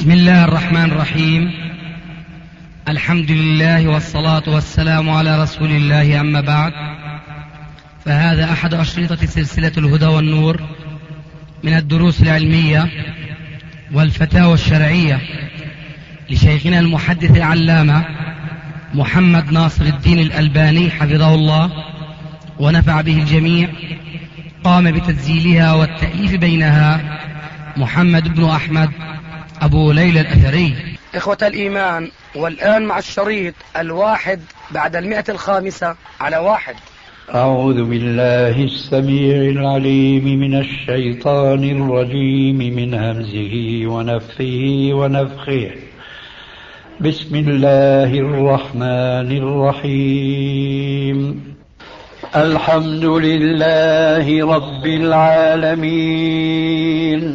بسم الله الرحمن الرحيم. الحمد لله والصلاة والسلام على رسول الله، أما بعد، فهذا أحد أشرطة سلسلة الهدى والنور من الدروس العلمية والفتاوى الشرعية لشيخنا المحدث العلامة محمد ناصر الدين الألباني حفظه الله ونفع به الجميع. قام بتسجيلها والتأليف بينها محمد بن أحمد أبو ليلى الأثري. إخوة الإيمان، والآن مع الشريط 1 بعد 105 على 1. أعوذ بالله السميع العليم من الشيطان الرجيم من همزه ونفثه ونفخه. بسم الله الرحمن الرحيم. الحمد لله رب العالمين،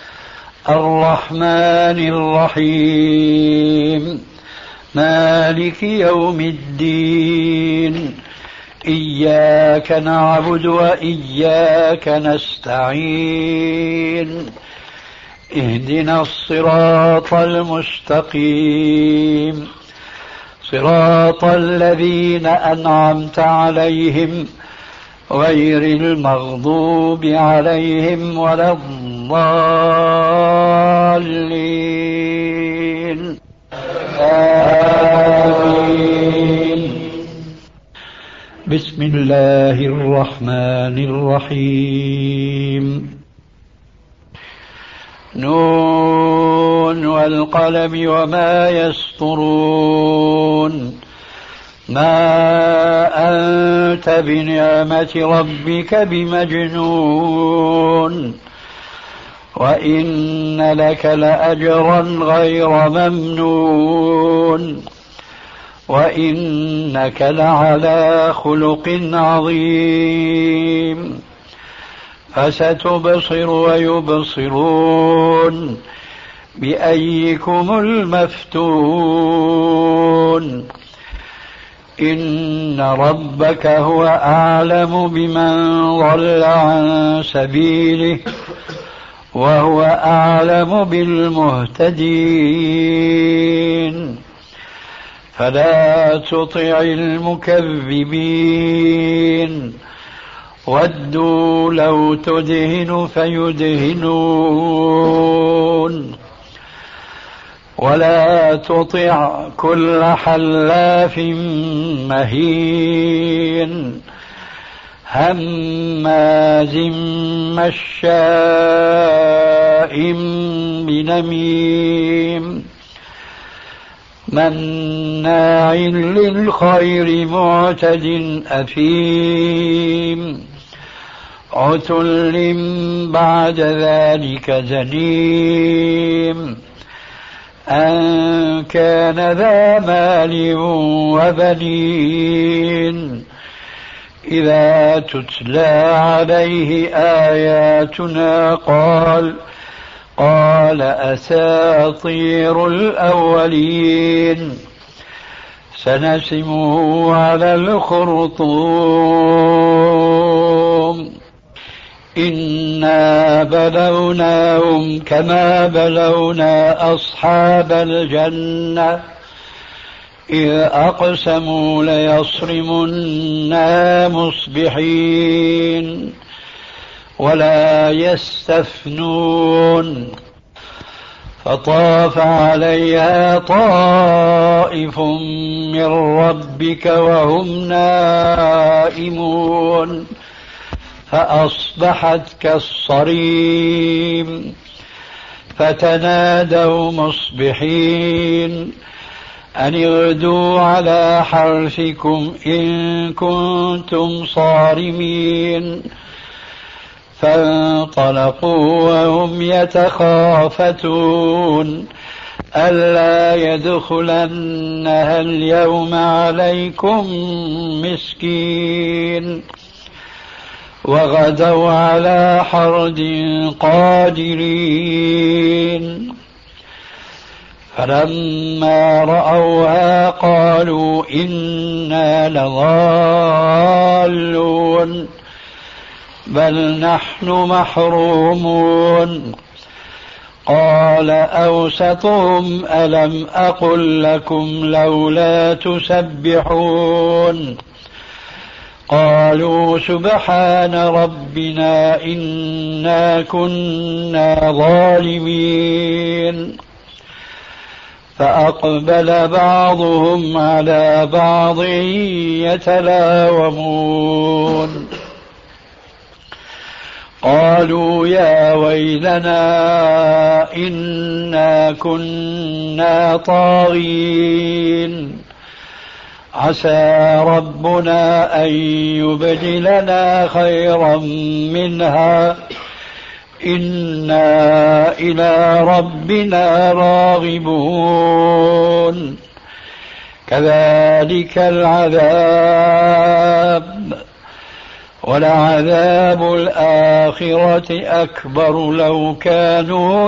الرحمن الرحيم، مالك يوم الدين، إياك نعبد وإياك نستعين، اهدنا الصراط المستقيم، صراط الذين أنعمت عليهم غير المغضوب عليهم ولا الضالين، آمين. بسم الله الرحمن الرحيم. نون والقلم وما يسطرون، ما أنت بنعمة ربك بمجنون، وإن لك لأجرا غير ممنون، وإنك لعلى خلق عظيم، فستبصر ويبصرون بأيكم المفتون. إن ربك هو أعلم بمن ضل عن سبيله وهو أعلم بالمهتدين. فلا تطع المكذبين، ودوا لو تدهن فيدهنون، ولا تطع كل حلاف مهين، هماز مشاء بنميم، مناع للخير معتد أثيم، عتل بعد ذلك زنيم، أن كان ذا مال وبنين، إذا تتلى عليه آياتنا قال أساطير الأولين، سنسمه على الخرطوم. إنا بلوناهم كما بلونا أصحاب الجنة إذ أقسموا ليصرمنها مصبحين ولا يستثنون، فطاف عليها طائف من ربك وهم نائمون، فأصبحت كالصريم، فتنادوا مصبحين أن اغدوا على حرثكم إن كنتم صارمين، فانطلقوا وهم يتخافتون ألا يدخلنها اليوم عليكم مسكين، وغدوا على حرد قادرين. فلما رأوها قالوا إنا لضالون، بل نحن محرومون، قال أوسطهم ألم أقل لكم لولا تسبحون قالوا سبحان ربنا إنا كنا ظالمين فأقبل بعضهم على بعض يتلاومون قالوا يا ويلنا إنا كنا طاغين عسى ربنا أن يبدلنا خيرا منها إنا إلى ربنا راغبون كذلك العذاب ولعذاب الآخرة أكبر لو كانوا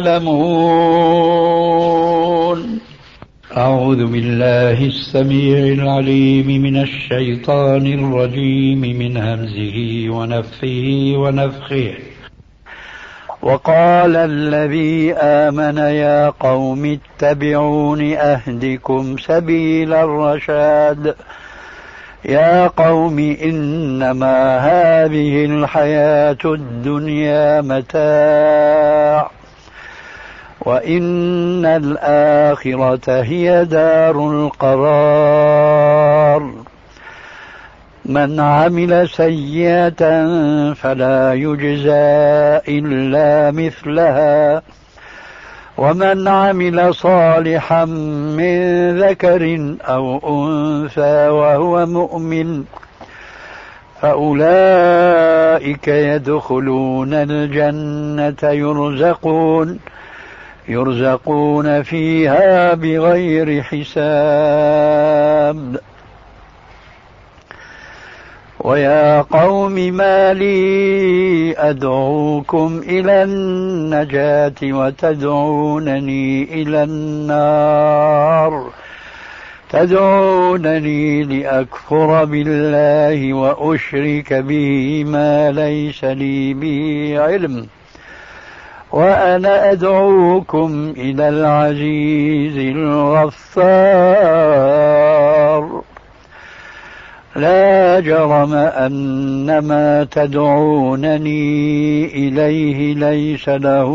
يعلمون. أعوذ بالله السميع العليم من الشيطان الرجيم من همزه ونفخه ونفخه. وقال الذي آمن يا قوم اتبعون أهدكم سبيل الرشاد يا قوم إنما هذه الحياة الدنيا متاع وإن الآخرة هي دار القرار من عمل سيئة فلا يجزى إلا مثلها ومن عمل صالحا من ذكر أو أنثى وهو مؤمن فأولئك يدخلون الجنة يرزقون فيها بغير حساب. ويا قوم ما لي أدعوكم إلى النجاة وتدعونني إلى النار تدعونني لأكفر بالله وأشرك به ما ليس لي به علم وأنا أدعوكم إلى العزيز الغفار لا جرم أن ما تدعونني إليه ليس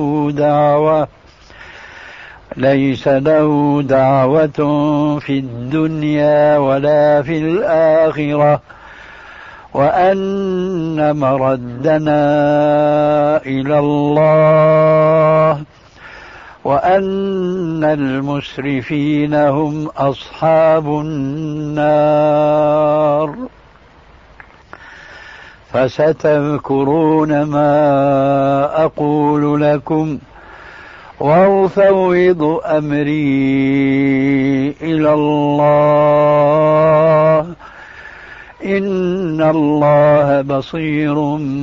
له دعوة في الدنيا ولا في الآخرة وأن مردنا إلى الله وأن المسرفين هم أصحاب النار. فستذكرون ما أقول لكم وأفوض أمري إلى الله إن الله بصير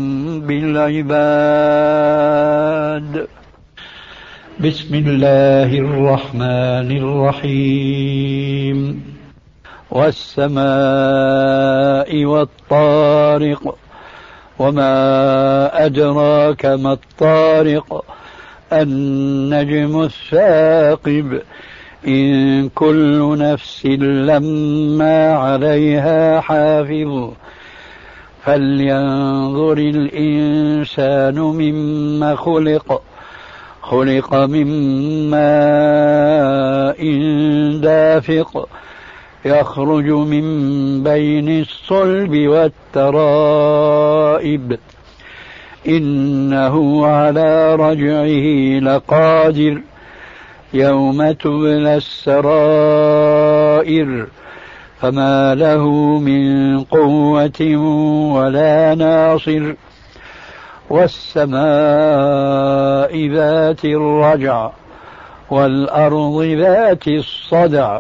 بالعباد. بسم الله الرحمن الرحيم. والسماء والطارق وما أدراك ما الطارق النجم الثاقب إن كل نفس لما عليها حافظ فلينظر الإنسان مما خلق من ماء دافق يخرج من بين الصلب والترائب إنه على رجعه لقادر يوم تبلى السرائر فما له من قوة ولا ناصر. والسماء ذات الرجع والأرض ذات الصدع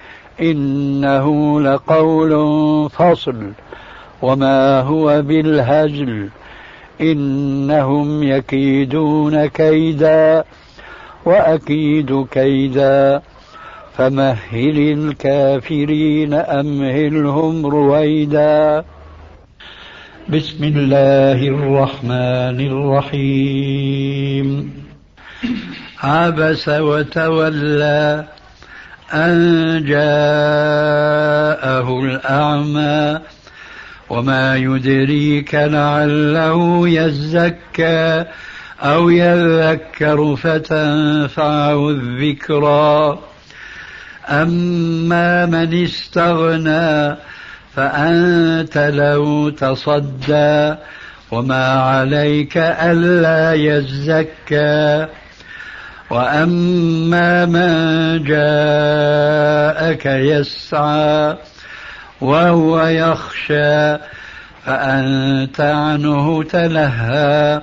إنه لقول فصل وما هو بالهزل إنهم يكيدون كيدا وأكيد كيدا فمهل الكافرين أمهلهم رويدا. بسم الله الرحمن الرحيم. عبس وتولى أن جاءه الأعمى وما يدريك لعله يزكى أو يذكر فتنفعه الذكرى أما من استغنى فأنت له تصدى وما عليك ألا يزكى وأما من جاءك يسعى وهو يخشى فأنت عنه تلهى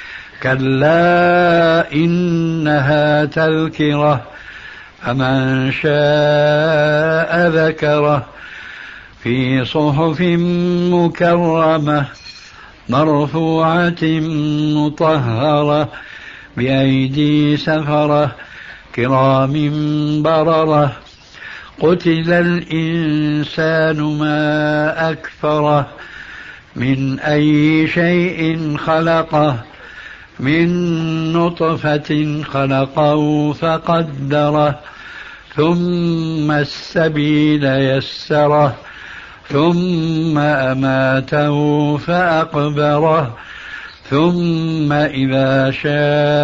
كلا إنها تذكرة فمن شاء ذكره في صحف مكرمة مرفوعة مطهرة بأيدي سفرة كرام بررة قتل الإنسان ما أكفره من أي شيء خلقه من نطفة خلقه فقدره ثم السبيل يسره ثم أماته فأقبره ثم إذا شاء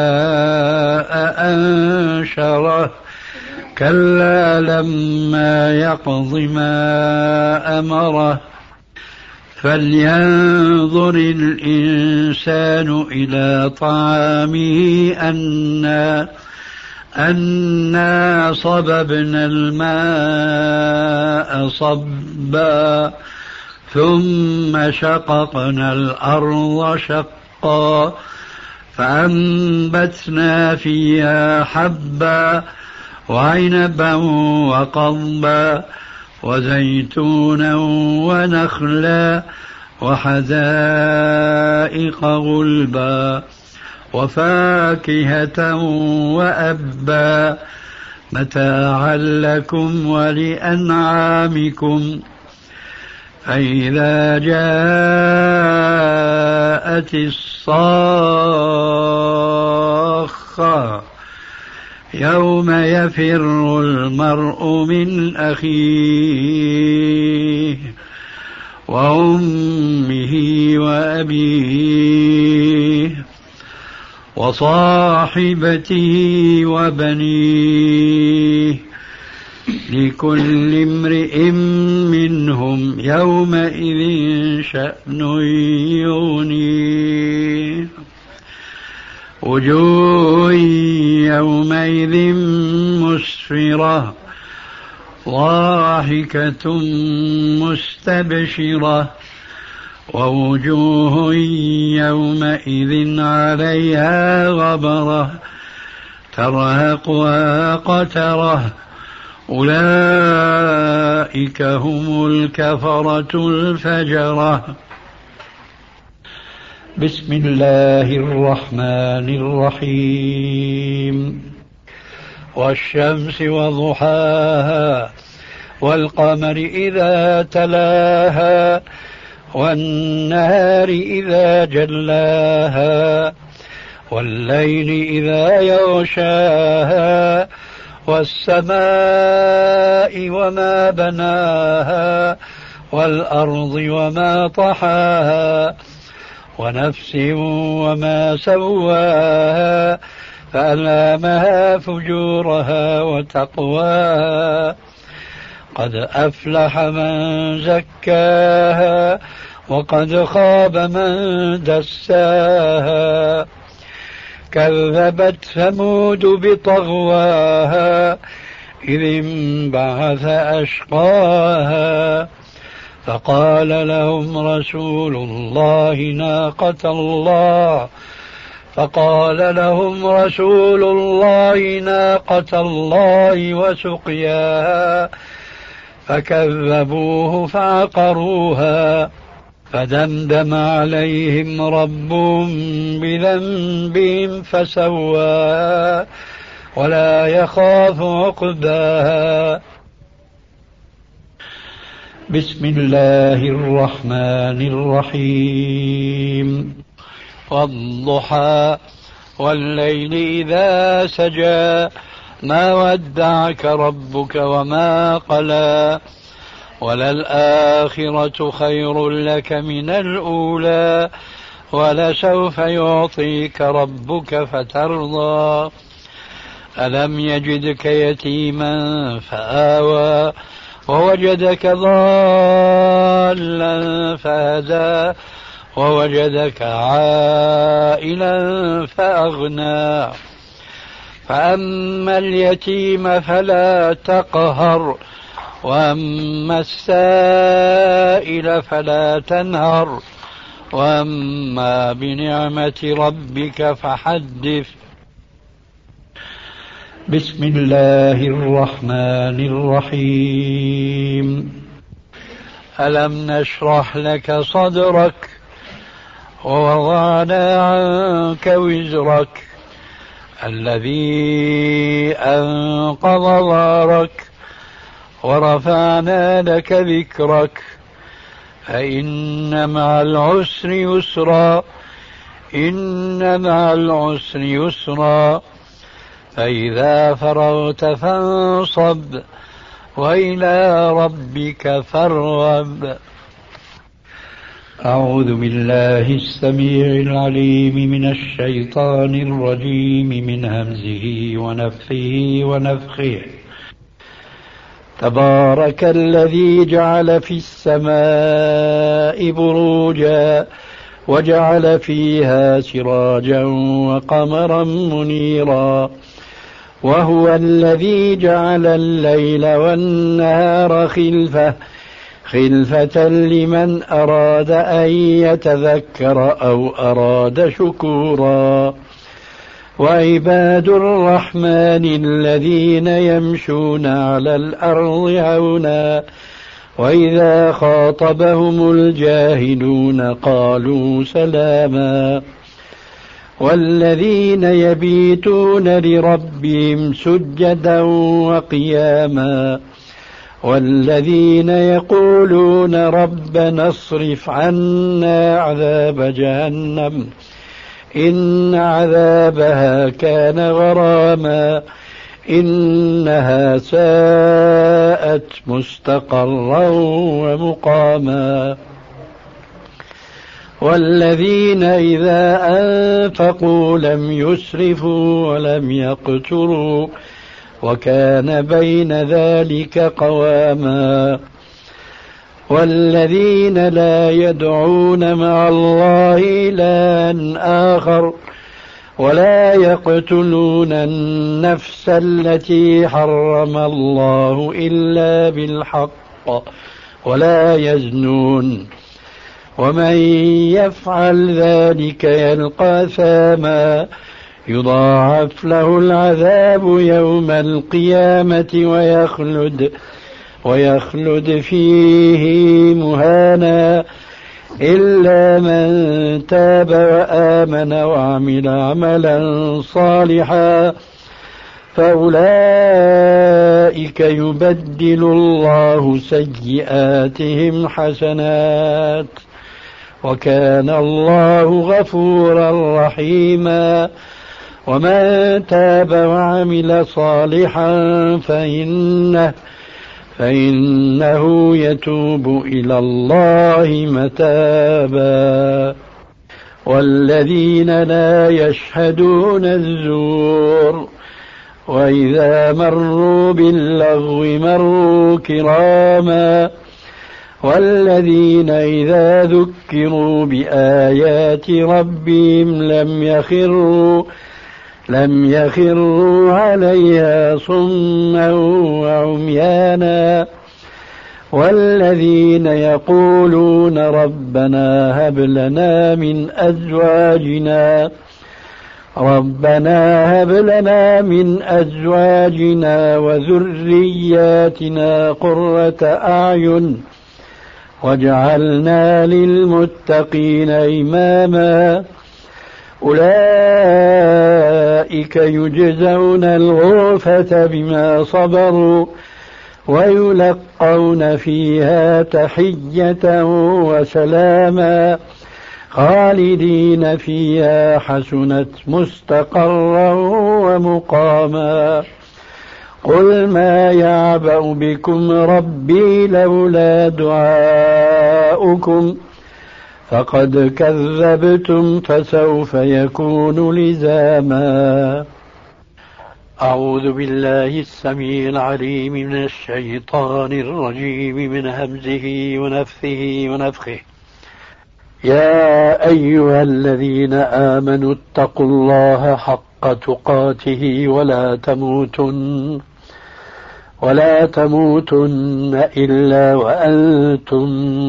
أنشره كلا لما يقض ما أمره فلينظر الإنسان إلى طعامه أنا صببنا الماء صبا ثم شققنا الأرض شقا فأنبتنا فيها حبا وعنبا وقضبا وزيتونا ونخلا وحدائق غلبا وفاكهة وأبا متاعا لكم ولأنعامكم فإذا جاءت الصاخة يوم يفر المرء من أخيه وأمه وأبيه وصاحبته وبنيه لكل امرئ منهم يومئذ شأن يغنيه وجوه يومئذ مسفرة ضاحكة مستبشرة ووجوه يومئذ عليها غبرة ترهقها قترة أولئك هم الكفرة الفجرة. بسم الله الرحمن الرحيم والشمس وضحاها والقمر إذا تلاها والنهار إذا جلاها والليل إذا يغشاها والسماء وما بناها والأرض وما طحاها ونفس وما سواها فألهمها فجورها وتقواها قد أفلح من زكاها وقد خاب من دساها كذبت ثمود بطغواها إذ انبعث أشقاها فقال لهم رسول الله ناقة الله وسقياها فكذبوه فعقروها فدمدم عليهم ربهم بذنبهم فسواها ولا يخاف عقباها. بسم الله الرحمن الرحيم والضحى والليل إذا سجى ما ودعك ربك وما قلى وللآخرة خير لك من الأولى ولسوف يعطيك ربك فترضى ألم يجدك يتيما فآوى ووجدك ضالا فهدى ووجدك عائلا فأغنى فأما اليتيم فلا تقهر وأما السائل فلا تنهر وأما بنعمة ربك فحدث. بسم الله الرحمن الرحيم. ألم نشرح لك صدرك ووضعنا عنك وزرك الذي أنقض ظهرك ورفعنا لك ذكرك فإن مع العسر يسرا إن مع العسر يسرا فإذا فرغت فانصب وإلى ربك فارغب. أعوذ بالله السميع العليم من الشيطان الرجيم من همزه ونفخه ونفخه. تبارك الذي جعل في السماء بروجا وجعل فيها سراجا وقمرا منيرا وهو الذي جعل الليل والنهار خلفة لمن أراد أن يتذكر أو أراد شكورا وعباد الرحمن الذين يمشون على الأرض هونا وإذا خاطبهم الجاهلون قالوا سلاما والذين يبيتون لربهم سجدا وقياما والذين يقولون ربنا اصرف عنا عذاب جهنم إن عذابها كان غراما إنها ساءت مستقرا ومقاما والذين إذا أنفقوا لم يسرفوا ولم يقتروا وكان بين ذلك قواما والذين لا يدعون مع الله إلها آخر ولا يقتلون النفس التي حرم الله إلا بالحق ولا يزنون ومن يفعل ذلك يلقى ثاما يضاعف له العذاب يوم القيامة ويخلد فيه مهانا إلا من تاب وآمن وعمل عملا صالحا فأولئك يبدل الله سيئاتهم حسنات وكان الله غفورا رحيما ومن تاب وعمل صالحا فإنه يتوب إلى الله متابا والذين لا يشهدون الزور وإذا مروا باللغو مروا كراما والذين إذا ذكروا بآيات ربهم لم يخروا عليها صما وعميانا والذين يقولون ربنا هب لنا من أزواجنا وذرياتنا قرة أعين واجعلنا للمتقين إماما أولئك يجزون الغرفة بما صبروا ويلقون فيها تحية وسلاما خالدين فيها حسنت مستقرا ومقاما قل ما يعبأ بكم ربي لولا دعاؤكم فقد كذبتم فسوف يكون لزاما. أعوذ بالله السميع العليم من الشيطان الرجيم من همزه ونفثه ونفخه. يا أيها الذين آمنوا اتقوا الله حق تقاته ولا تموتن إلا وأنتم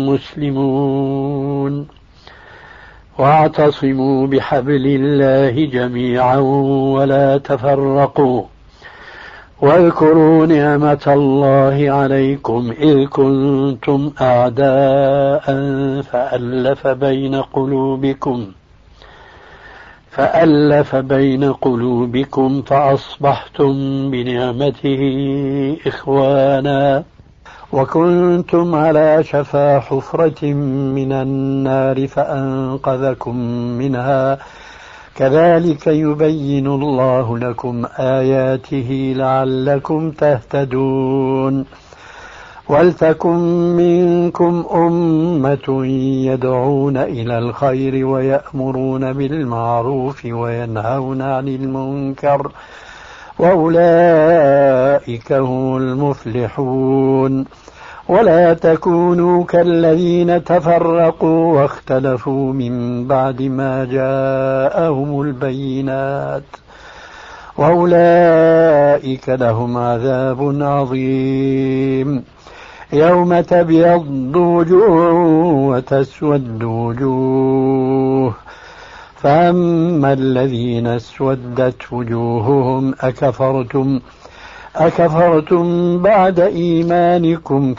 مسلمون واعتصموا بحبل الله جميعا ولا تفرقوا واذكروا نعمة الله عليكم إذ كنتم أعداء فألف بين قلوبكم فأصبحتم بنعمته إخوانا وكنتم على شفا حفرة من النار فأنقذكم منها كذلك يبين الله لكم آياته لعلكم تهتدون. ولتكن منكم أمة يدعون إلى الخير ويأمرون بالمعروف وينهون عن المنكر وأولئك هم المفلحون. ولا تكونوا كالذين تفرقوا واختلفوا من بعد ما جاءهم البينات وأولئك لهم عذاب عظيم. يوم تبيض وجوه وتسود وجوه فأما الذين اسودت وجوههم أكفرتم بعد إيمانكم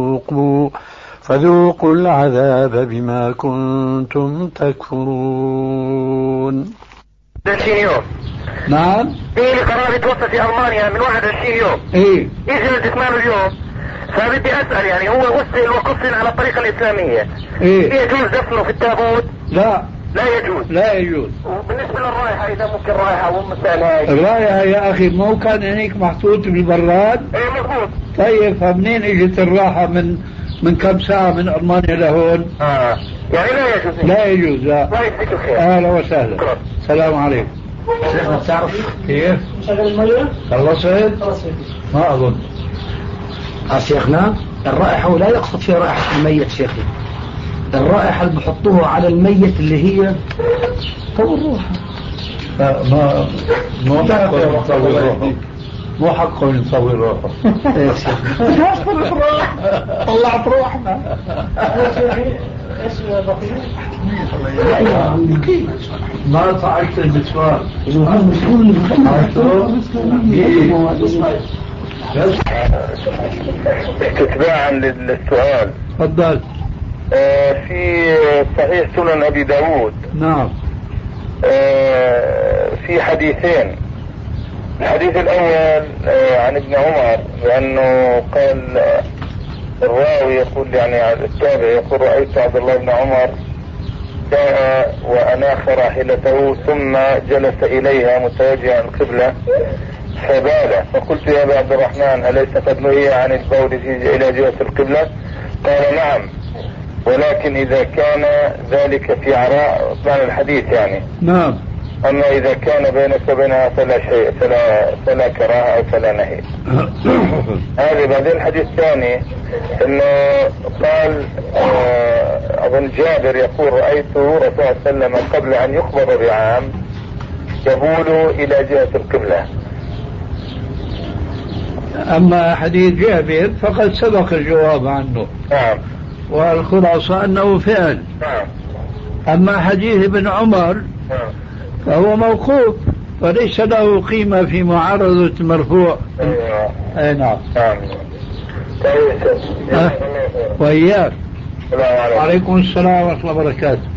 فذوقوا العذاب بما كنتم تكفرون. 20 يوم. نعم. في قرار يتوفى في ألمانيا من 21 يوم. إيه. يجي الجثمان اليوم. فبدي أسأل يعني هو غسل وكفن على الطريقة الإسلامية. إيه. يجوز دفنه في التابوت؟ لا يجوز. لا يجوز. وبالنسبة للرائحة إذا ممكن رائحة ومثال هاي. الرائحة يا أخي مو كان هنيك محطوط بالبراد؟ إيه مضبوط. طيب فمنين اجت الراحة من كم ساعة من ألمانيا لهون؟ يعني لا يجوز. لا يجوز. لا. الله يجزيك الخير. أهلا وسهلا. السلام عليكم. شيخنا بتعرف كيف؟ شغل المية؟ خلصت؟ ما أظن. شيخنا الرائحة لا يقصد فيها رائحة الميت شيخي. الرائحة اللي بحطوها على الميت اللي هي طول روحه. مو حقه يطول روحه. مو حقه يطول روحه. طلعت روحنا. ما صعدت المسوار. تتباعا للسؤال. تفضل. في صحيح سنن أبي داود. نعم. في حديثين. الحديث الأول عن ابن عمر بأنه قال الراوي يقول يعني التابع يقول رأيت عبد الله بن عمر جاء وأناخ راحلته ثم جلس إليها متوجها القبلة فبال فقلت يا أبا عبد الرحمن أليس قد نهي عن البول إلى جهة القبلة؟ قال نعم ولكن إذا كان ذلك في عراء معنى الحديث يعني. نعم. أما إذا كان بينك وبينها فلا شيء فلا كراهة أو فلا نهي. هذا. بعدين الحديث الثاني إنه قال أظن جابر يقول رأيت رسول الله صلى الله عليه وسلم قبل أن يقبض بعام يبول إلى جهة القبلة. أما حديث جابر فقد سبق الجواب عنه. نعم. والخلاصة أنه فعل. نعم. أما حديث ابن عمر فهو موقوف وليس له قيمة في معارضة المرفوع. أي نعم. وإياك. وعليكم السلام ورحمة الله وبركاته.